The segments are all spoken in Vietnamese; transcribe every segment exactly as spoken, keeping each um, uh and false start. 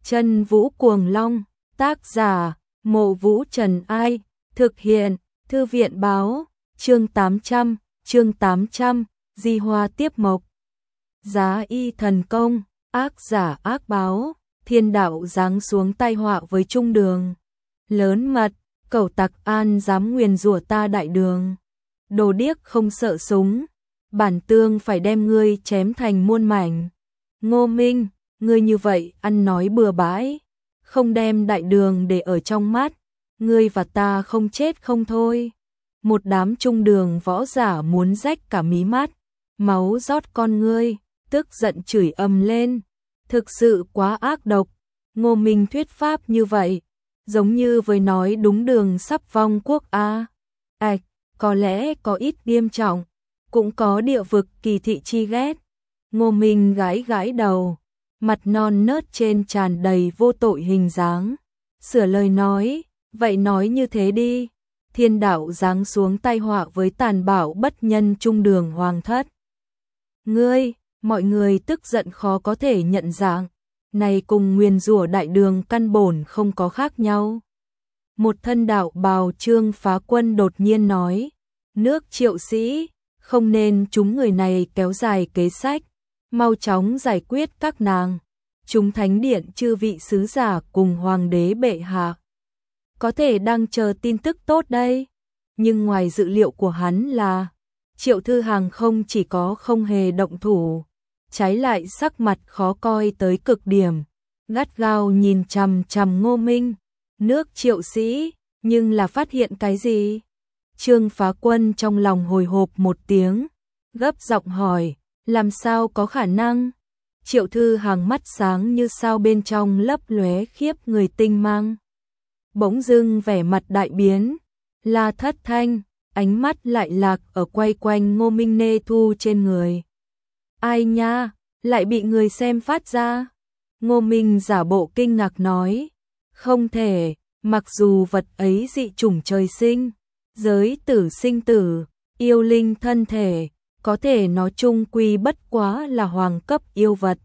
Chân Vũ Cuồng Long, tác giả, Mộ Vũ Trần Ai, thực hiện, Thư viện báo, chương tám trăm, chương tám trăm, Di Hoa Tiếp Mộc. Giá y thần công, ác giả ác báo, thiên đạo giáng xuống tai họa với Trung Đường. Lớn mật, cẩu tặc an dám nguyền rủa ta Đại Đường. Đồ điếc không sợ súng, bản tương phải đem ngươi chém thành muôn mảnh. Ngô Minh, ngươi như vậy ăn nói bừa bãi, không đem Đại Đường để ở trong mắt, ngươi và ta không chết không thôi. Một đám Trung Đường võ giả muốn rách cả mí mắt, máu rót con ngươi, tức giận chửi ầm lên, thực sự quá ác độc. Ngô Minh thuyết pháp như vậy, giống như với nói đúng đường sắp vong quốc a. Ảch, có lẽ có ít nghiêm trọng, cũng có địa vực kỳ thị chi ghét. Ngô Minh gãi gãi đầu, mặt non nớt trên tràn đầy vô tội hình dáng, sửa lời nói, vậy nói như thế đi, thiên đạo giáng xuống tai họa với tàn bạo bất nhân Trung Đường hoàng thất. Ngươi, mọi người tức giận khó có thể nhận dạng, này cùng nguyền rủa Đại Đường căn bổn không có khác nhau. Một thân đạo bào Trương Phá Quân đột nhiên nói, nước Triệu Sĩ, không nên chúng người này kéo dài kế sách, mau chóng giải quyết các nàng. Chúng thánh điện chư vị sứ giả cùng hoàng đế bệ hạ có thể đang chờ tin tức tốt đây. Nhưng ngoài dự liệu của hắn là Triệu Thư Hằng không chỉ có không hề động thủ, trái lại sắc mặt khó coi tới cực điểm, gắt gao nhìn chằm chằm Ngô Minh. Nước Triệu Sĩ, nhưng là phát hiện cái gì? Trương Phá Quân trong lòng hồi hộp một tiếng, gấp giọng hỏi, làm sao có khả năng? Triệu Thư Hằng mắt sáng như sao bên trong lấp lóe khiếp người tinh mang. Bỗng dưng vẻ mặt đại biến, La Thất Thanh, ánh mắt lại lạc ở quay quanh Ngô Minh Nê Thu trên người. Ai nha, lại bị người xem phát ra. Ngô Minh giả bộ kinh ngạc nói, không thể, mặc dù vật ấy dị chủng trời sinh, giới tử sinh tử, yêu linh thân thể, có thể nó chung quy bất quá là hoàng cấp yêu vật.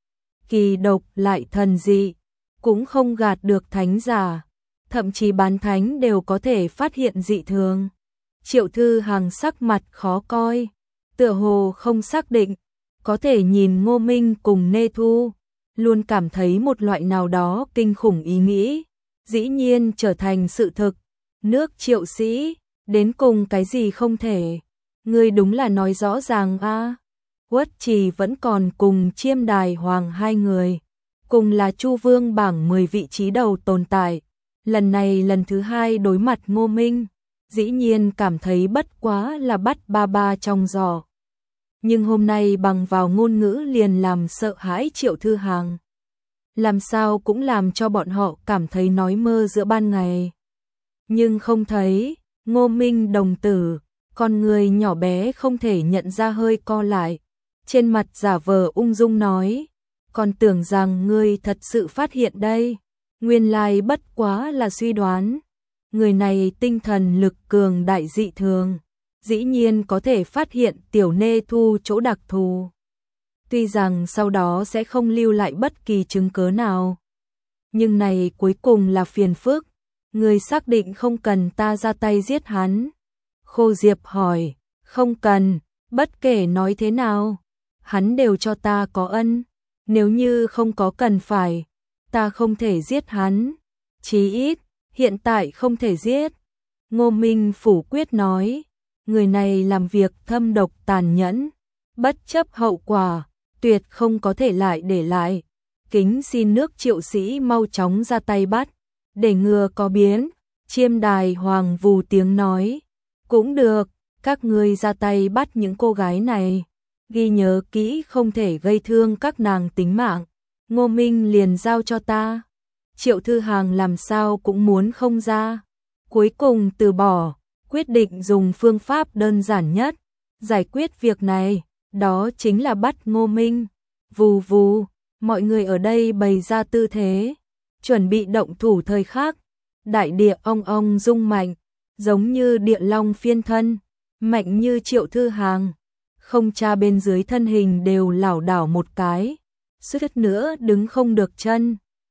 Kỳ độc lại thần dị, cũng không gạt được thánh giả, thậm chí bán thánh đều có thể phát hiện dị thường. Triệu Thư Hằng sắc mặt khó coi, tựa hồ không xác định, có thể nhìn Ngô Minh cùng Nê Thu, luôn cảm thấy một loại nào đó kinh khủng ý nghĩ, dĩ nhiên trở thành sự thực. Nước Triệu Sĩ, đến cùng cái gì không thể? Ngươi đúng là nói rõ ràng a. Uất Trì vẫn còn cùng Chiêm Đài Hoàng hai người, cùng là Chu Vương bảng mười vị trí đầu tồn tại. Lần này lần thứ hai đối mặt Ngô Minh, dĩ nhiên cảm thấy bất quá là bắt ba ba trong giò. Nhưng hôm nay bằng vào ngôn ngữ liền làm sợ hãi Triệu Thư Hằng. Làm sao cũng làm cho bọn họ cảm thấy nói mơ giữa ban ngày. Nhưng không thấy, Ngô Minh đồng tử, con người nhỏ bé không thể nhận ra hơi co lại. Trên mặt giả vờ ung dung nói, còn tưởng rằng ngươi thật sự phát hiện đây. Nguyên lai bất quá là suy đoán. Người này tinh thần lực cường đại dị thường, dĩ nhiên có thể phát hiện tiểu Nê Thu chỗ đặc thù. Tuy rằng sau đó sẽ không lưu lại bất kỳ chứng cứ nào, nhưng này cuối cùng là phiền phức. Người xác định không cần ta ra tay giết hắn? Khô Diệp hỏi, không cần, bất kể nói thế nào, hắn đều cho ta có ân, nếu như không có cần phải, ta không thể giết hắn, chí ít, hiện tại không thể giết. Ngô Minh phủ quyết nói, người này làm việc thâm độc tàn nhẫn, bất chấp hậu quả, tuyệt không có thể lại để lại. Kính xin nước Triệu Sĩ mau chóng ra tay bắt, để ngừa có biến. Chiêm Đài Hoàng vù tiếng nói, cũng được, các ngươi ra tay bắt những cô gái này, ghi nhớ kỹ không thể gây thương các nàng tính mạng. Ngô Minh liền giao cho ta. Triệu Thư Hằng làm sao cũng muốn không ra, cuối cùng từ bỏ, quyết định dùng phương pháp đơn giản nhất giải quyết việc này, đó chính là bắt Ngô Minh. Vù vù, mọi người ở đây bày ra tư thế, chuẩn bị động thủ thời khắc. Đại địa ong ong rung mạnh, giống như địa long phiên thân, mạnh như Triệu Thư Hằng. Không cha bên dưới thân hình đều lảo đảo một cái, suýt nữa đứng không được chân.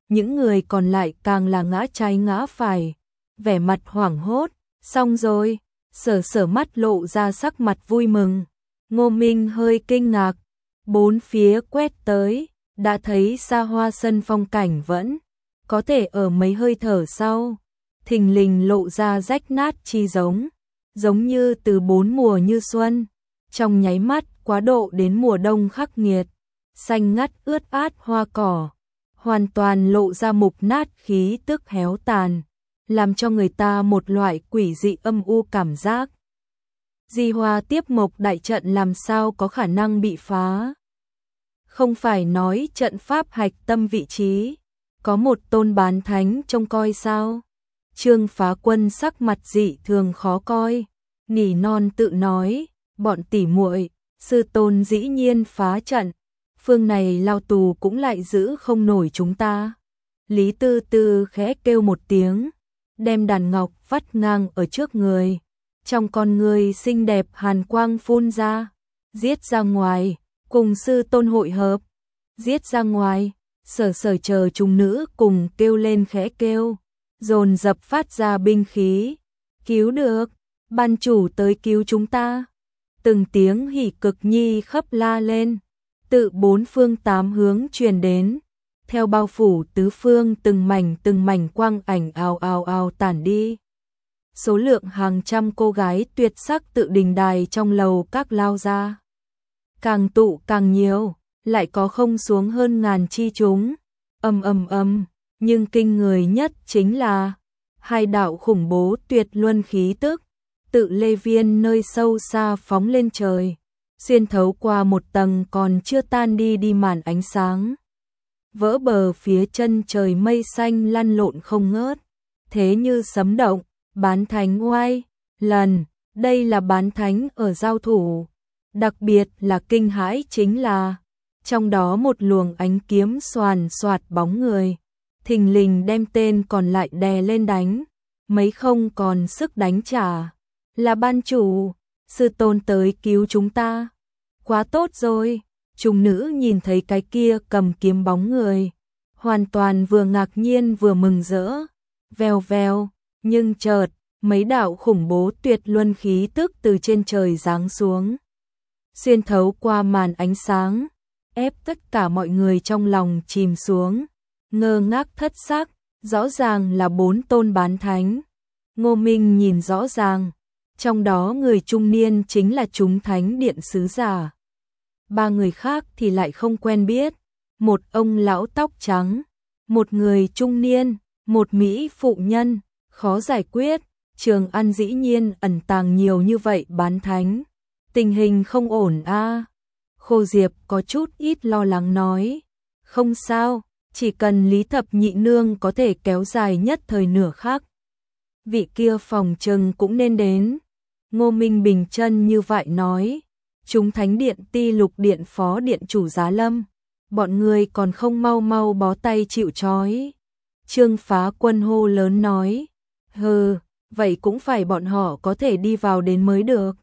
những người còn lại càng là ngã trái ngã phải, vẻ mặt hoảng hốt. Xong rồi, Sở Sở mắt lộ ra sắc mặt vui mừng. Ngô Minh hơi kinh ngạc, bốn phía quét tới, đã thấy xa hoa sân phong cảnh vẫn có thể ở mấy hơi thở sau, thình lình lộ ra rách nát chi giống, giống như từ bốn mùa như xuân, trong nháy mắt quá độ đến mùa đông khắc nghiệt, xanh ngắt ướt át hoa cỏ, hoàn toàn lộ ra mục nát khí tức héo tàn, làm cho người ta một loại quỷ dị âm u cảm giác. Di Hoa Tiếp Mộc đại trận làm sao có khả năng bị phá? Không phải nói trận pháp hạch tâm vị trí, có một tôn bán thánh trông coi sao? Trương Phá Quân sắc mặt dị thường khó coi, nỉ non tự nói, bọn tỉ muội, sư tôn dĩ nhiên phá trận, phương này lao tù cũng lại giữ không nổi chúng ta. Lý Tư Tư khẽ kêu một tiếng, đem đàn ngọc vắt ngang ở trước người, trong con người xinh đẹp hàn quang phun ra, giết ra ngoài, cùng sư tôn hội hợp, giết ra ngoài. Sở Sở chờ chúng nữ cùng kêu lên khẽ kêu, dồn dập phát ra binh khí, cứu được, ban chủ tới cứu chúng ta. Từng tiếng hỉ cực nhi khắp la lên, tự bốn phương tám hướng truyền đến, theo bao phủ tứ phương từng mảnh từng mảnh quang ảnh ào ào ào tản đi. Số lượng hàng trăm cô gái tuyệt sắc tự đình đài trong lầu các lao ra, càng tụ càng nhiều, lại có không xuống hơn ngàn chi chúng. Ầm ầm ầm, nhưng kinh người nhất chính là hai đạo khủng bố tuyệt luân khí tức, tự lê viên nơi sâu xa phóng lên trời, xuyên thấu qua một tầng còn chưa tan đi đi màn ánh sáng, vỡ bờ phía chân trời mây xanh lăn lộn không ngớt, thế như sấm động. Bán thánh oai, lần, đây là bán thánh ở giao thủ, đặc biệt là kinh hãi chính là, trong đó một luồng ánh kiếm xoàn xoạt bóng người, thình lình đem tên còn lại đè lên đánh, mấy không còn sức đánh trả, là ban chủ, sư tôn tới cứu chúng ta, quá tốt rồi. Chúng nữ nhìn thấy cái kia cầm kiếm bóng người, hoàn toàn vừa ngạc nhiên vừa mừng rỡ, vèo vèo. Nhưng chợt, mấy đạo khủng bố tuyệt luân khí tức từ trên trời giáng xuống, xuyên thấu qua màn ánh sáng, ép tất cả mọi người trong lòng chìm xuống, ngơ ngác thất sắc, rõ ràng là bốn tôn bán thánh. Ngô Minh nhìn rõ ràng, trong đó người trung niên chính là chúng thánh điện sứ giả. Ba người khác thì lại không quen biết, một ông lão tóc trắng, một người trung niên, một mỹ phụ nhân. Khó giải quyết, Trường An dĩ nhiên ẩn tàng nhiều như vậy bán thánh. Tình hình không ổn a. À. Khô Diệp có chút ít lo lắng nói. Không sao, chỉ cần Lý Thập Nhị Nương có thể kéo dài nhất thời nửa khắc. Vị kia phòng trừng cũng nên đến. Ngô Minh bình chân như vậy nói. Chúng thánh điện ti lục điện phó điện chủ Giá Lâm. Bọn người còn không mau mau bó tay chịu trói. Trương Phá Quân hô lớn nói. Hừ, vậy cũng phải bọn họ có thể đi vào đến mới được.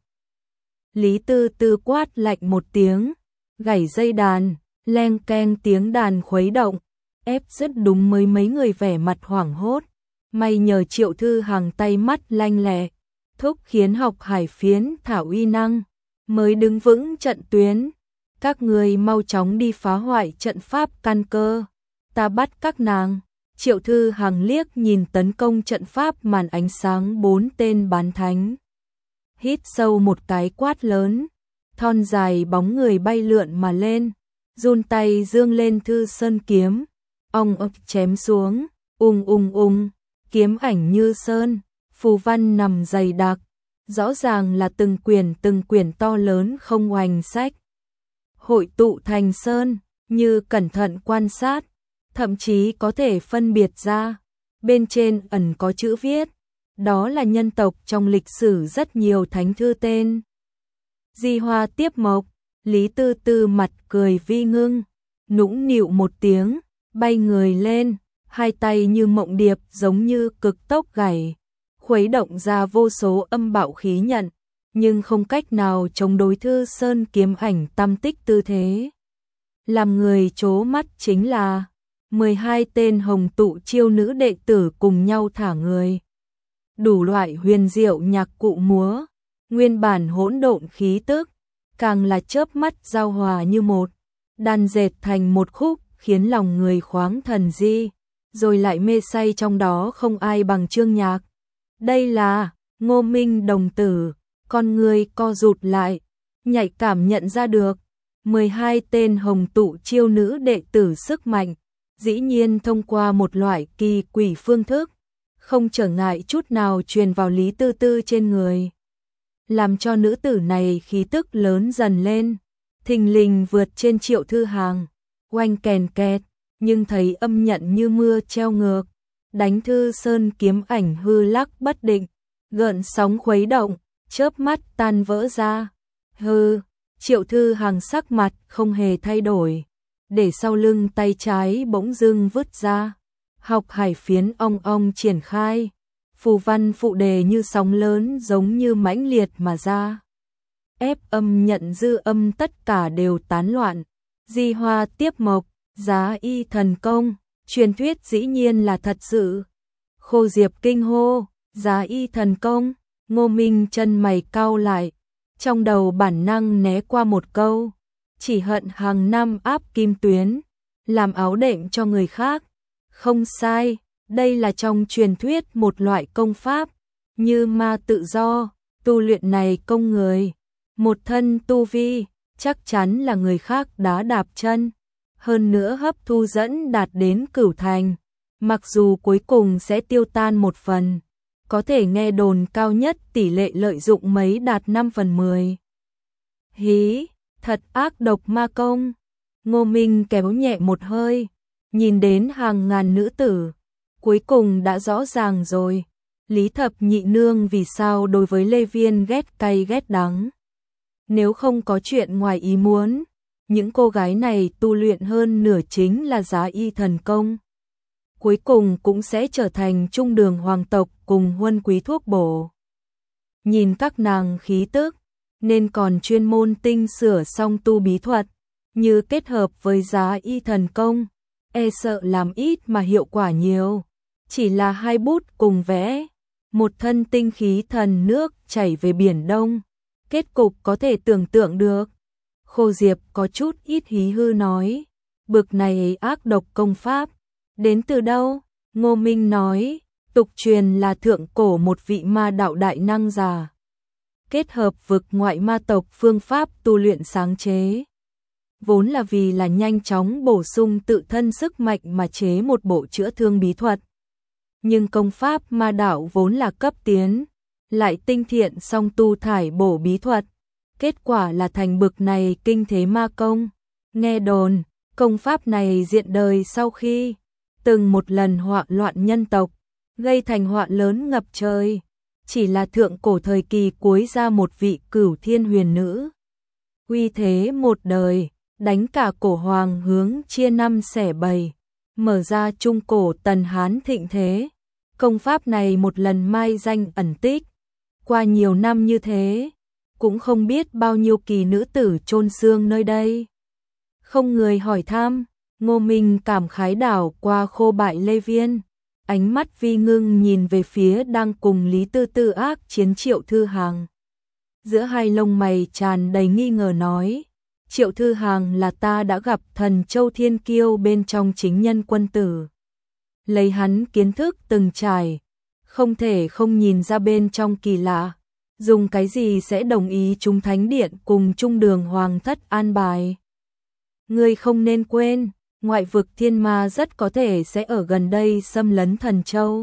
Lý Tư Tư quát lạnh một tiếng, gảy dây đàn, leng keng tiếng đàn khuấy động, ép rất đúng mới mấy người vẻ mặt hoảng hốt. May nhờ Triệu Thư Hằng tay mắt lanh lẹ, thúc khiến học hải phiến thảo uy năng, mới đứng vững trận tuyến. Các người mau chóng đi phá hoại trận pháp căn cơ, ta bắt các nàng. Triệu Thư Hằng liếc nhìn tấn công trận pháp màn ánh sáng bốn tên bán thánh. Hít sâu một cái quát lớn, thon dài bóng người bay lượn mà lên, run tay dương lên thư sơn kiếm, ong ốc chém xuống, ung ung ung, kiếm ảnh như sơn, phù văn nằm dày đặc, rõ ràng là từng quyển từng quyển to lớn không oành sách. Hội tụ thành sơn, như cẩn thận quan sát, thậm chí có thể phân biệt ra, bên trên ẩn có chữ viết, đó là nhân tộc trong lịch sử rất nhiều thánh thư tên. Di Hoa Tiếp Mộc, Lý Tư Tư mặt cười vi ngưng, nũng nịu một tiếng, bay người lên, hai tay như mộng điệp giống như cực tốc gảy, khuấy động ra vô số âm bạo khí nhận, nhưng không cách nào chống đối thư sơn kiếm ảnh tâm tích tư thế. Làm người chố mắt chính là mười hai tên hồng tụ chiêu nữ đệ tử cùng nhau thả người. Đủ loại huyền diệu nhạc cụ múa, nguyên bản hỗn độn khí tức, càng là chớp mắt giao hòa như một, đan dệt thành một khúc khiến lòng người khoáng thần di, rồi lại mê say trong đó không ai bằng Trương Nhạc. Đây là Ngô Minh đồng tử, con người co rụt lại, nhạy cảm nhận ra được, mười hai tên hồng tụ chiêu nữ đệ tử sức mạnh, dĩ nhiên thông qua một loại kỳ quỷ phương thức, không trở ngại chút nào truyền vào Lý Tư Tư trên người, làm cho nữ tử này khí tức lớn dần lên, thình lình vượt trên Triệu Thư Hàng, oanh kèn kẹt, nhưng thấy âm nhận như mưa treo ngược, đánh Thư Sơn kiếm ảnh hư lắc bất định, gợn sóng khuấy động, chớp mắt tan vỡ ra. Hư, Triệu Thư Hàng sắc mặt không hề thay đổi, để sau lưng tay trái bỗng dưng vứt ra, học hải phiến ong ong triển khai, phù văn phụ đề như sóng lớn giống như mãnh liệt mà ra. Ép âm nhận dư âm tất cả đều tán loạn, di hoa tiếp mộc, giá y thần công, truyền thuyết dĩ nhiên là thật sự. Khô Diệp kinh hô, giá y thần công, Ngô Minh chân mày cau lại, trong đầu bản năng né qua một câu, chỉ hận hàng năm áp kim tuyến, làm áo đệm cho người khác. Không sai, đây là trong truyền thuyết một loại công pháp, như ma tự do, tu luyện này công người, một thân tu vi, chắc chắn là người khác đá đạp chân, hơn nữa hấp thu dẫn đạt đến cửu thành, mặc dù cuối cùng sẽ tiêu tan một phần, có thể nghe đồn cao nhất tỷ lệ lợi dụng mấy đạt năm phần mười. Hí, thật ác độc ma công. Ngô Minh kéo nhẹ một hơi, nhìn đến hàng ngàn nữ tử, cuối cùng đã rõ ràng rồi, Lý Thập Nhị Nương vì sao đối với Lê Viên ghét cay ghét đắng. Nếu không có chuyện ngoài ý muốn, những cô gái này tu luyện hơn nửa chính là giá y thần công, cuối cùng cũng sẽ trở thành trung đường hoàng tộc cùng huân quý thuốc bổ. Nhìn các nàng khí tức, nên còn chuyên môn tinh sửa song tu bí thuật, như kết hợp với giá y thần công, e sợ làm ít mà hiệu quả nhiều, chỉ là hai bút cùng vẽ, một thân tinh khí thần nước chảy về biển Đông, kết cục có thể tưởng tượng được. Khô Diệp có chút ít hí hư nói, bực này ác độc công pháp, đến từ đâu? Ngô Minh nói, tục truyền là thượng cổ một vị ma đạo đại năng già, kết hợp vực ngoại ma tộc phương pháp tu luyện sáng chế. Vốn là vì là nhanh chóng bổ sung tự thân sức mạnh mà chế một bộ chữa thương bí thuật. Nhưng công pháp ma đạo vốn là cấp tiến, lại tinh thiện song tu thải bổ bí thuật. Kết quả là thành bực này kinh thế ma công. Nghe đồn, công pháp này diện đời sau khi từng một lần họa loạn nhân tộc, gây thành họa lớn ngập trời. Chỉ là thượng cổ thời kỳ cuối ra một vị cửu thiên huyền nữ. Uy thế một đời, đánh cả cổ hoàng hướng chia năm xẻ bảy, mở ra trung cổ tần Hán thịnh thế. Công pháp này một lần mai danh ẩn tích. Qua nhiều năm như thế, cũng không biết bao nhiêu kỳ nữ tử chôn xương nơi đây. Không người hỏi thăm, Ngô Minh cảm khái đảo qua khô bại Lê Viên. Ánh mắt vi ngưng nhìn về phía đang cùng Lý Tư Tư ác chiến Triệu Thư Hàng. Giữa hai lông mày tràn đầy nghi ngờ nói, Triệu Thư Hàng là ta đã gặp thần Châu Thiên Kiêu bên trong chính nhân quân tử. Lấy hắn kiến thức từng trải, không thể không nhìn ra bên trong kỳ lạ, dùng cái gì sẽ đồng ý chúng thánh điện cùng trung đường hoàng thất an bài. Ngươi không nên quên, ngoại vực thiên ma rất có thể sẽ ở gần đây xâm lấn Thần Châu.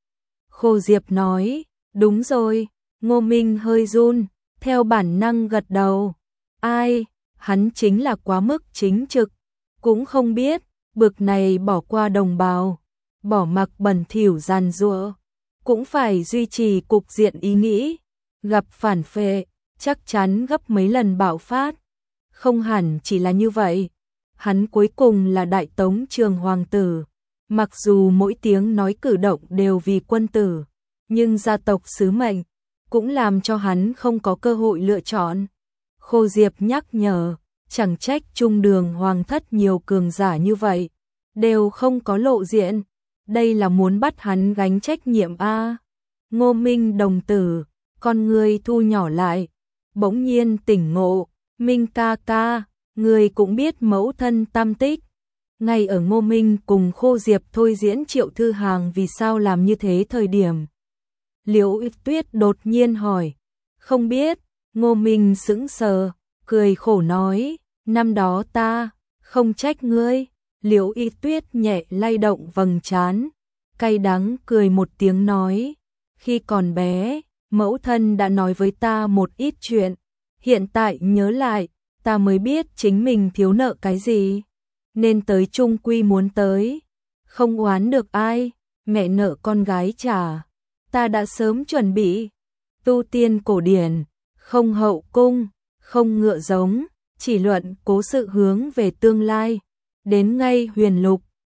Khô Diệp nói, đúng rồi. Ngô Minh hơi run, theo bản năng gật đầu. Ai, hắn chính là quá mức chính trực, cũng không biết, bực này bỏ qua đồng bào, bỏ mặc bẩn thỉu giàn giụa, cũng phải duy trì cục diện ý nghĩ, gặp phản phệ, chắc chắn gấp mấy lần bạo phát. Không hẳn chỉ là như vậy, hắn cuối cùng là đại tống trường hoàng tử, mặc dù mỗi tiếng nói cử động đều vì quân tử, nhưng gia tộc sứ mệnh cũng làm cho hắn không có cơ hội lựa chọn. Khô Diệp nhắc nhở, chẳng trách trung đường hoàng thất nhiều cường giả như vậy, đều không có lộ diện, đây là muốn bắt hắn gánh trách nhiệm a. Ngô Minh đồng tử, con người thu nhỏ lại, bỗng nhiên tỉnh ngộ, Minh ca ca, người cũng biết mẫu thân tam tích. Ngay ở Ngô Minh cùng Khô Diệp thôi diễn Triệu Thư Hàng vì sao làm như thế thời điểm. Liễu Tuyết đột nhiên hỏi, không biết, Ngô Minh sững sờ, cười khổ nói, năm đó ta, không trách ngươi. Liễu Y Tuyết nhẹ lay động vầng trán, cay đắng cười một tiếng nói, khi còn bé, mẫu thân đã nói với ta một ít chuyện, hiện tại nhớ lại, ta mới biết chính mình thiếu nợ cái gì, nên tới chung quy muốn tới, không oán được ai, mẹ nợ con gái trả, ta đã sớm chuẩn bị, tu tiên cổ điển, không hậu cung, không ngựa giống, chỉ luận cố sự hướng về tương lai, đến ngay huyền lục,